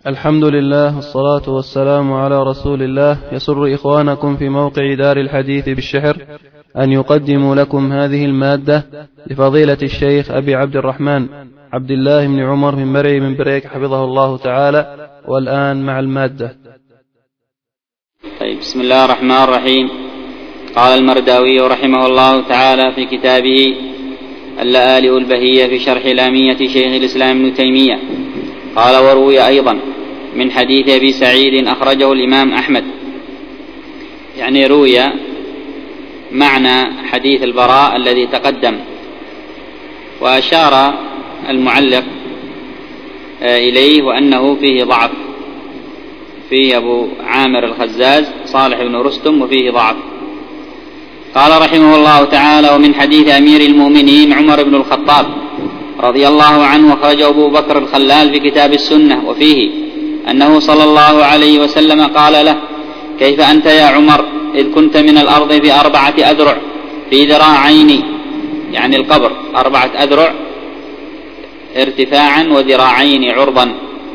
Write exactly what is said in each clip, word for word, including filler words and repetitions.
الحمد لله والصلاة والسلام على رسول الله. يسر إخوانكم في موقع دار الحديث بالشحر أن يقدموا لكم هذه المادة لفضيلة الشيخ أبي عبد الرحمن عبد الله بن عمر بن مرعي من بريك حفظه الله تعالى. والآن مع المادة. طيب، بسم الله الرحمن الرحيم. قال المرداوي رحمه الله تعالى في كتابه اللآلئ البهية في شرح لامية شيخ الإسلام ابن تيمية، قال: وروي أيضا من حديث أبي سعيد أخرجه الإمام أحمد. يعني روي معنى حديث البراء الذي تقدم. وأشار المعلق إليه وأنه فيه ضعف، فيه أبو عامر الخزاز صالح بن رستم وفيه ضعف. قال رحمه الله تعالى: ومن حديث أمير المؤمنين عمر بن الخطاب رضي الله عنه أخرجه أبو بكر الخلال في كتاب السنة، وفيه أنه صلى الله عليه وسلم قال له: كيف أنت يا عمر إذ كنت من الأرض في أربعة أذرع في ذراعين، يعني القبر أربعة أذرع ارتفاعا وذراعين عرضا.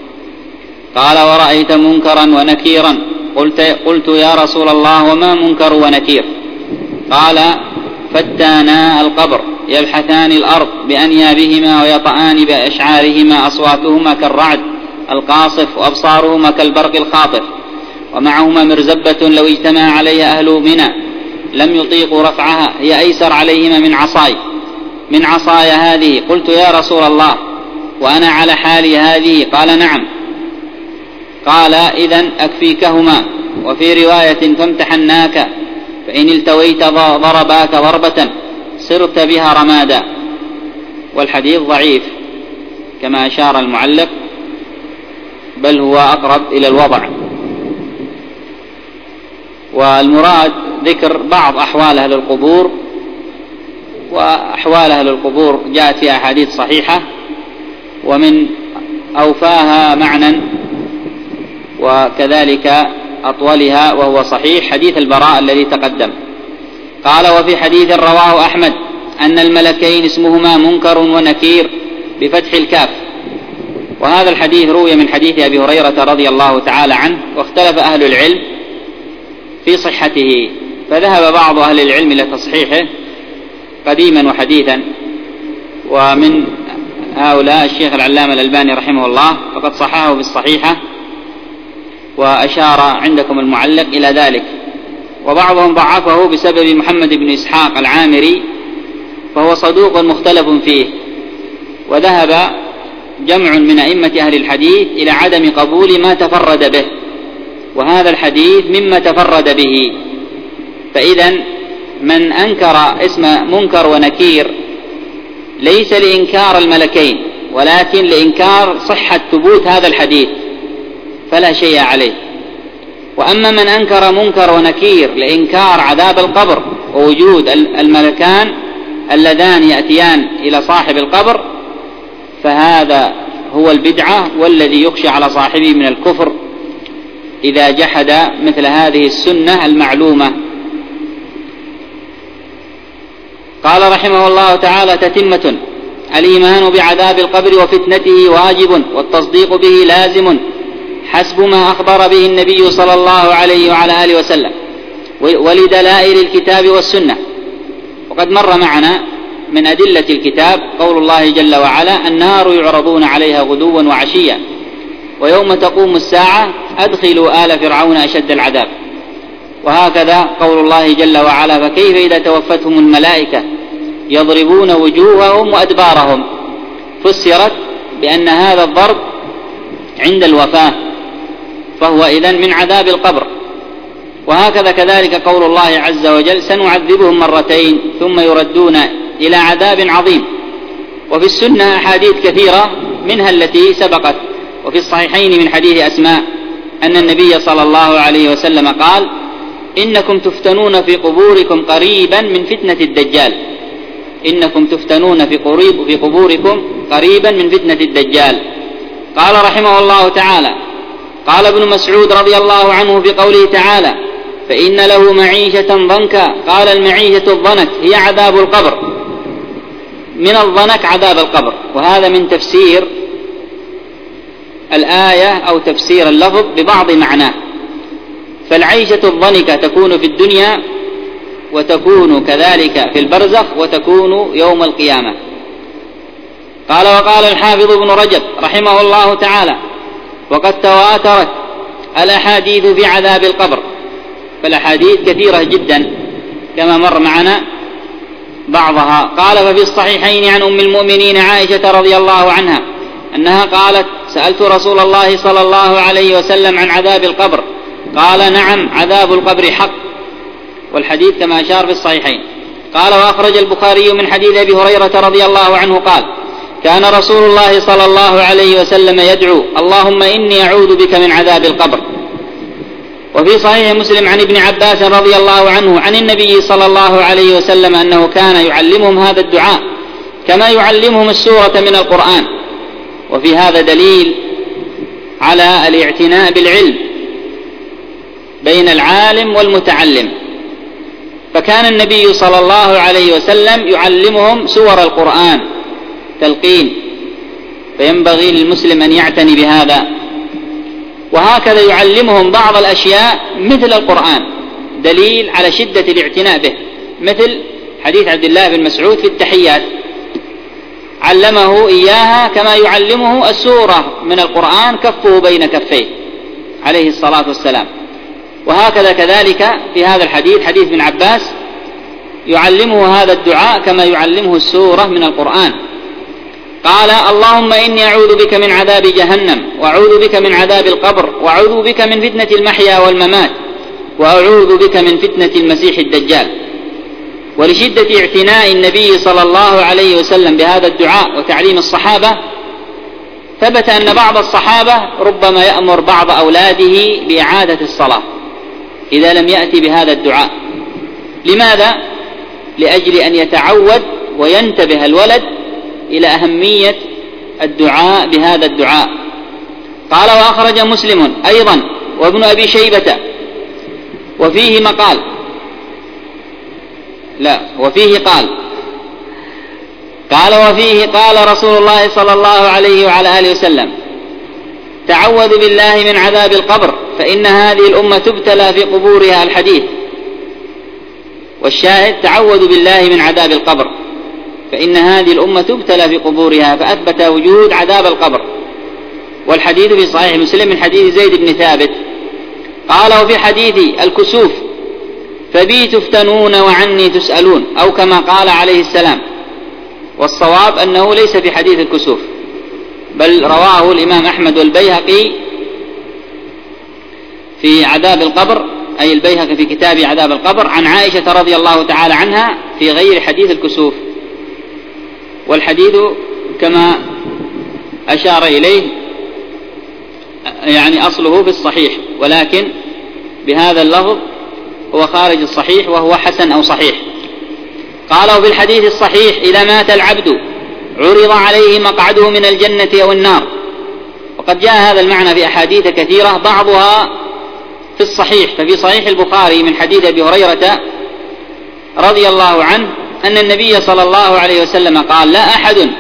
قال: ورأيت منكرا ونكيرا. قلت, قلت يا رسول الله وما منكر ونكير؟ قال: فتانا القبر يبحثان الأرض بأنيابهما ويطآن بأشعارهما أصواتهما كالرعد القاصف وأبصارهما كالبرق الخاطف، ومعهما مرزبة لو اجتمع عليها أهل منى لم يطيقوا رفعها، هي أيسر عليهما من عصاي من عصاي هذه. قلت يا رسول الله وأنا على حالي هذه؟ قال: نعم. قال: إذن أكفيكهما. وفي رواية: فامتحناك فإن التويت ضرباك ضربة صرت بها رمادا. والحديث ضعيف كما أشار المعلق، بل هو أقرب إلى الوضع. والمراد ذكر بعض أحوال أهل القبور، وأحوال أهل القبور جاءت في أحاديث صحيحة، ومن أوفاها معنى وكذلك أطولها وهو صحيح حديث البراء الذي تقدم. قال: وفي حديث رواه أحمد أن الملكين اسمهما منكر ونكير بفتح الكاف. وهذا الحديث روي من حديث أبي هريرة رضي الله تعالى عنه، واختلف أهل العلم في صحته، فذهب بعض أهل العلم إلى تصحيحه قديما وحديثا، ومن هؤلاء الشيخ العلامة الألباني رحمه الله، فقد صححه بالصحيحة وأشار عندكم المعلق إلى ذلك. وبعضهم ضعفه بسبب محمد بن إسحاق العامري، فهو صدوق مختلف فيه. وذهب جمع من أئمة أهل الحديث إلى عدم قبول ما تفرد به، وهذا الحديث مما تفرد به. فإذا من أنكر اسم منكر ونكير ليس لإنكار الملكين، ولكن لإنكار صحة ثبوت هذا الحديث، فلا شيء عليه. وأما من أنكر منكر ونكير لإنكار عذاب القبر ووجود الملكان اللذان يأتيان إلى صاحب القبر، فهذا هو البدعة والذي يخشى على صاحبه من الكفر إذا جحد مثل هذه السنة المعلومة. قال رحمه الله تعالى: تتمة: الإيمان بعذاب القبر وفتنته واجب، والتصديق به لازم، حسب ما أخبر به النبي صلى الله عليه وعلى آله وسلم، ولدلائل الكتاب والسنة. وقد مر معنا من أدلة الكتاب قول الله جل وعلا: النار يعرضون عليها غدوا وعشيا ويوم تقوم الساعة أدخلوا آل فرعون أشد العذاب. وهكذا قول الله جل وعلا: فكيف إذا توفتهم الملائكة يضربون وجوههم وأدبارهم. فسرت بأن هذا الضرب عند الوفاة، فهو إذن من عذاب القبر. وهكذا كذلك قول الله عز وجل: سنعذبهم مرتين ثم يردون إلى عذاب عظيم. وفي السنة أحاديث كثيرة منها التي سبقت. وفي الصحيحين من حديث أسماء أن النبي صلى الله عليه وسلم قال: إنكم تفتنون في قبوركم قريبا من فتنة الدجال. إنكم تفتنون في, قريب في قبوركم قريبا من فتنة الدجال. قال رحمه الله تعالى: قال ابن مسعود رضي الله عنه في قوله تعالى: فإن له معيشة ضنكا. قال: المعيشة الضنك هي عذاب القبر، من الضنك عذاب القبر. وهذا من تفسير الآية أو تفسير اللفظ ببعض معناه. فالعيشة الضنكة تكون في الدنيا، وتكون كذلك في البرزخ، وتكون يوم القيامة. قال: وقال الحافظ ابن رجب رحمه الله تعالى: وقد تواترت الأحاديث في عذاب القبر. فالأحاديث كثيرة جدا كما مر معنا بعضها. قال: ففي الصحيحين عن أم المؤمنين عائشة رضي الله عنها أنها قالت: سألت رسول الله صلى الله عليه وسلم عن عذاب القبر، قال: نعم، عذاب القبر حق. والحديث كما أشار في الصحيحين. قال: وأخرج البخاري من حديث أبي هريرة رضي الله عنه قال: كان رسول الله صلى الله عليه وسلم يدعو: اللهم إني أعوذ بك من عذاب القبر. وفي صحيح مسلم عن ابن عباس رضي الله عنه عن النبي صلى الله عليه وسلم أنه كان يعلمهم هذا الدعاء كما يعلمهم السورة من القرآن. وفي هذا دليل على الاعتناء بالعلم بين العالم والمتعلم. فكان النبي صلى الله عليه وسلم يعلمهم سور القرآن تلقين، فينبغي للمسلم أن يعتني بهذا. وهكذا يعلمهم بعض الأشياء مثل القرآن، دليل على شدة الاعتناء به، مثل حديث عبد الله بن مسعود في التحيات، علمه إياها كما يعلمه السورة من القرآن كفه بين كفيه عليه الصلاة والسلام. وهكذا كذلك في هذا الحديث، حديث ابن عباس، يعلمه هذا الدعاء كما يعلمه السورة من القرآن. قال: اللهم إني أعوذ بك من عذاب جهنم، وأعوذ بك من عذاب القبر، وأعوذ بك من فتنة المحيا والممات، وأعوذ بك من فتنة المسيح الدجال. ولشدة اعتناء النبي صلى الله عليه وسلم بهذا الدعاء وتعليم الصحابة، ثبت أن بعض الصحابة ربما يأمر بعض أولاده بإعادة الصلاة إذا لم يأتي بهذا الدعاء. لماذا؟ لأجل أن يتعود وينتبه الولد إلى أهمية الدعاء بهذا الدعاء. قال: وأخرج مسلم أيضا وابن أبي شيبة وفيه مقال لا وفيه قال قال وفيه قال رسول الله صلى الله عليه وعلى آله وسلم: تعوذ بالله من عذاب القبر، فإن هذه الأمة تبتلى في قبورها. الحديث. والشاهد: تعوذ بالله من عذاب القبر، فإن هذه الأمة تبتلى في قبورها، فأثبت وجود عذاب القبر. والحديث في صحيح مسلم من حديث زيد بن ثابت. قال: وفي حديث الكسوف: فبي تفتنون وعني تسألون، أو كما قال عليه السلام. والصواب أنه ليس في حديث الكسوف، بل رواه الإمام أحمد والبيهقي في عذاب القبر، أي البيهقي في كتاب عذاب القبر، عن عائشة رضي الله تعالى عنها في غير حديث الكسوف. والحديث كما أشار إليه يعني أصله في الصحيح، ولكن بهذا اللفظ هو خارج الصحيح وهو حسن أو صحيح. قالوا في الحديث الصحيح: إذا مات العبد عرض عليه مقعده من الجنة أو النار. وقد جاء هذا المعنى في أحاديث كثيرة، بعضها في الصحيح. ففي صحيح البخاري من حديث أبي هريرة رضي الله عنه أن النبي صلى الله عليه وسلم قال: لا أحد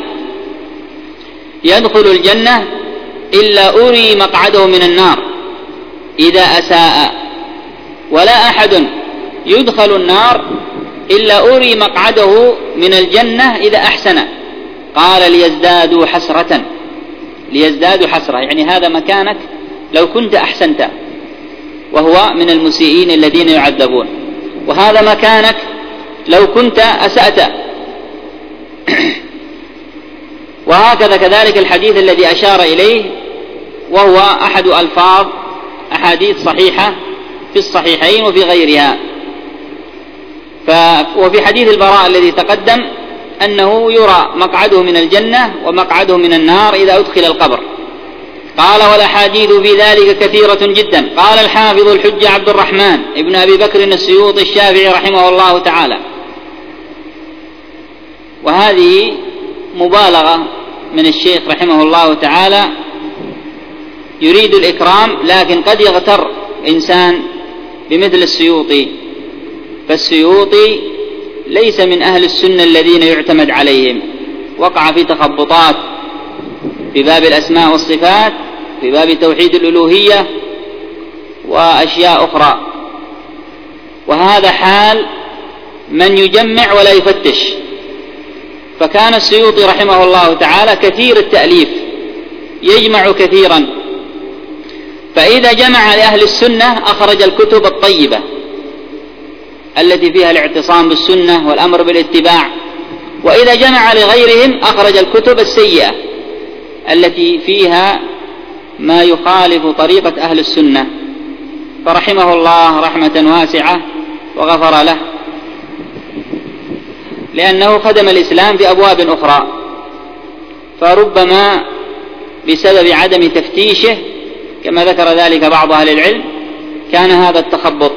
يدخل الجنة إلا أري مقعده من النار إذا أساء، ولا أحد يدخل النار إلا أري مقعده من الجنة إذا أحسن. قال: ليزدادوا حسرة. ليزدادوا حسرة يعني هذا مكانك لو كنت أحسنت، وهو من المسيئين الذين يعذبون، وهذا مكانك لو كنت أسأت. وهكذا كذلك الحديث الذي أشار إليه، وهو أحد ألفاظ أحاديث صحيحة في الصحيحين وفي غيرها. وفي حديث البراء الذي تقدم أنه يرى مقعده من الجنة ومقعده من النار إذا أدخل القبر. قال: والأحاديث في ذلك كثيرة جدا. قال الحافظ الحجة عبد الرحمن ابن أبي بكر السيوطي الشافعي رحمه الله تعالى: وهذه مبالغة من الشيخ رحمه الله تعالى، يريد الإكرام، لكن قد يغتر إنسان بمثل السيوطي، فالسيوطي ليس من أهل السنة الذين يعتمد عليهم، وقع في تخبطات في باب الأسماء والصفات في باب توحيد الألوهية وأشياء أخرى. وهذا حال من يجمع ولا يفتش. فكان السيوطي رحمه الله تعالى كثير التأليف، يجمع كثيرا، فإذا جمع لأهل السنة أخرج الكتب الطيبة التي فيها الاعتصام بالسنة والأمر بالاتباع، وإذا جمع لغيرهم أخرج الكتب السيئة التي فيها ما يخالف طريقة أهل السنة. فرحمه الله رحمة واسعة وغفر له، لأنه خدم الإسلام في أبواب أخرى، فربما بسبب عدم تفتيشه كما ذكر ذلك بعض أهل العلم كان هذا التخبط.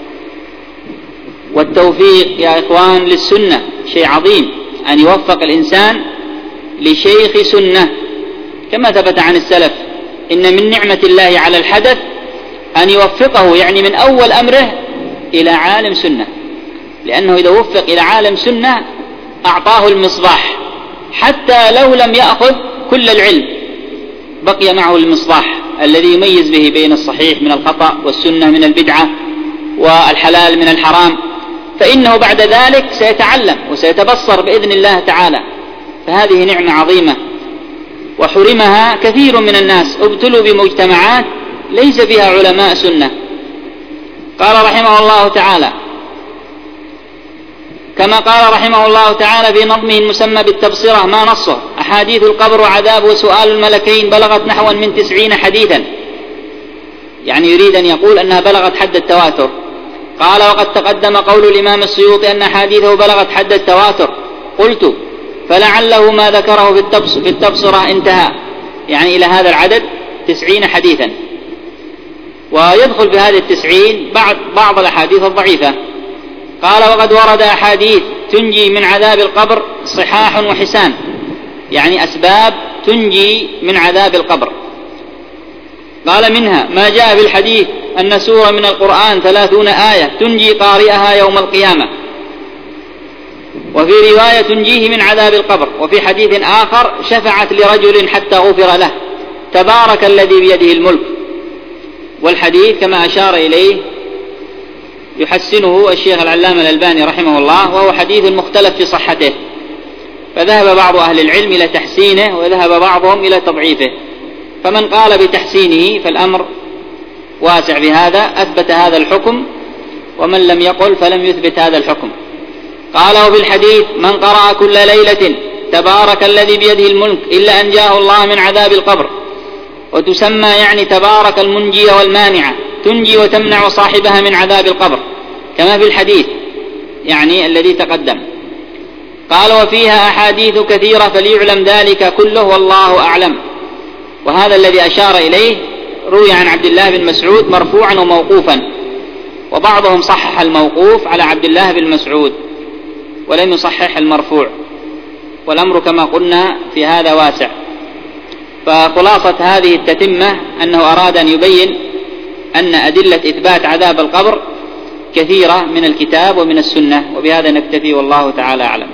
والتوفيق يا إخوان للسنة شيء عظيم، أن يوفق الإنسان لشيخ سنة، كما ثبت عن السلف إن من نعمة الله على الحدث أن يوفقه، يعني من أول أمره إلى عالم سنة، لأنه إذا وفق إلى عالم سنة أعطاه المصباح، حتى لو لم يأخذ كل العلم بقي معه المصباح الذي يميز به بين الصحيح من الخطأ والسنة من البدعة والحلال من الحرام، فإنه بعد ذلك سيتعلم وسيتبصر بإذن الله تعالى. فهذه نعمة عظيمة وحرمها كثير من الناس، ابتلوا بمجتمعات ليس فيها علماء سنة. قال رحمه الله تعالى كما قال رحمه الله تعالى في نظمه المسمى بالتبصرة ما نصه: أحاديث القبر وعذاب وسؤال الملكين بلغت نحوا من تسعين حديثا، يعني يريد أن يقول أنها بلغت حد التواتر. قال: وقد تقدم قول الإمام السيوطي أن حديثه بلغت حد التواتر. قلت: فلعله ما ذكره في التبصرة انتهى، يعني إلى هذا العدد تسعين حديثا، ويدخل في هذه التسعين بعض, بعض الأحاديث الضعيفة. قال: وقد ورد أحاديث تنجي من عذاب القبر صحاح وحسان، يعني أسباب تنجي من عذاب القبر. قال: منها ما جاء في الحديث أن سورة من القرآن ثلاثون آية تنجي قارئها يوم القيامة، وفي رواية تنجيه من عذاب القبر، وفي حديث آخر شفعت لرجل حتى غفر له تبارك الذي بيده الملك. والحديث كما أشار إليه يحسنه الشيخ العلامة الألباني رحمه الله، وهو حديث مختلف في صحته، فذهب بعض أهل العلم إلى تحسينه وذهب بعضهم إلى تضعيفه. فمن قال بتحسينه فالأمر واسع بهذا، أثبت هذا الحكم، ومن لم يقل فلم يثبت هذا الحكم. قال: وفي الحديث من قرأ كل ليلة تبارك الذي بيده الملك إلا أنجاه الله من عذاب القبر، وتسمى يعني تبارك المنجي والمانعة، تنجي وتمنع صاحبها من عذاب القبر، كما في الحديث يعني الذي تقدم. قال: وفيها أحاديث كثيرة فليعلم ذلك كله والله أعلم. وهذا الذي أشار إليه روي عن عبد الله بن مسعود مرفوعا وموقوفا، وبعضهم صحح الموقوف على عبد الله بن مسعود ولم يصحح المرفوع، والأمر كما قلنا في هذا واسع. فخلاصة هذه التتمة أنه أراد أن يبين أن أدلة إثبات عذاب القبر كثيرة من الكتاب ومن السنة، وبهذا نكتفي والله تعالى أعلم.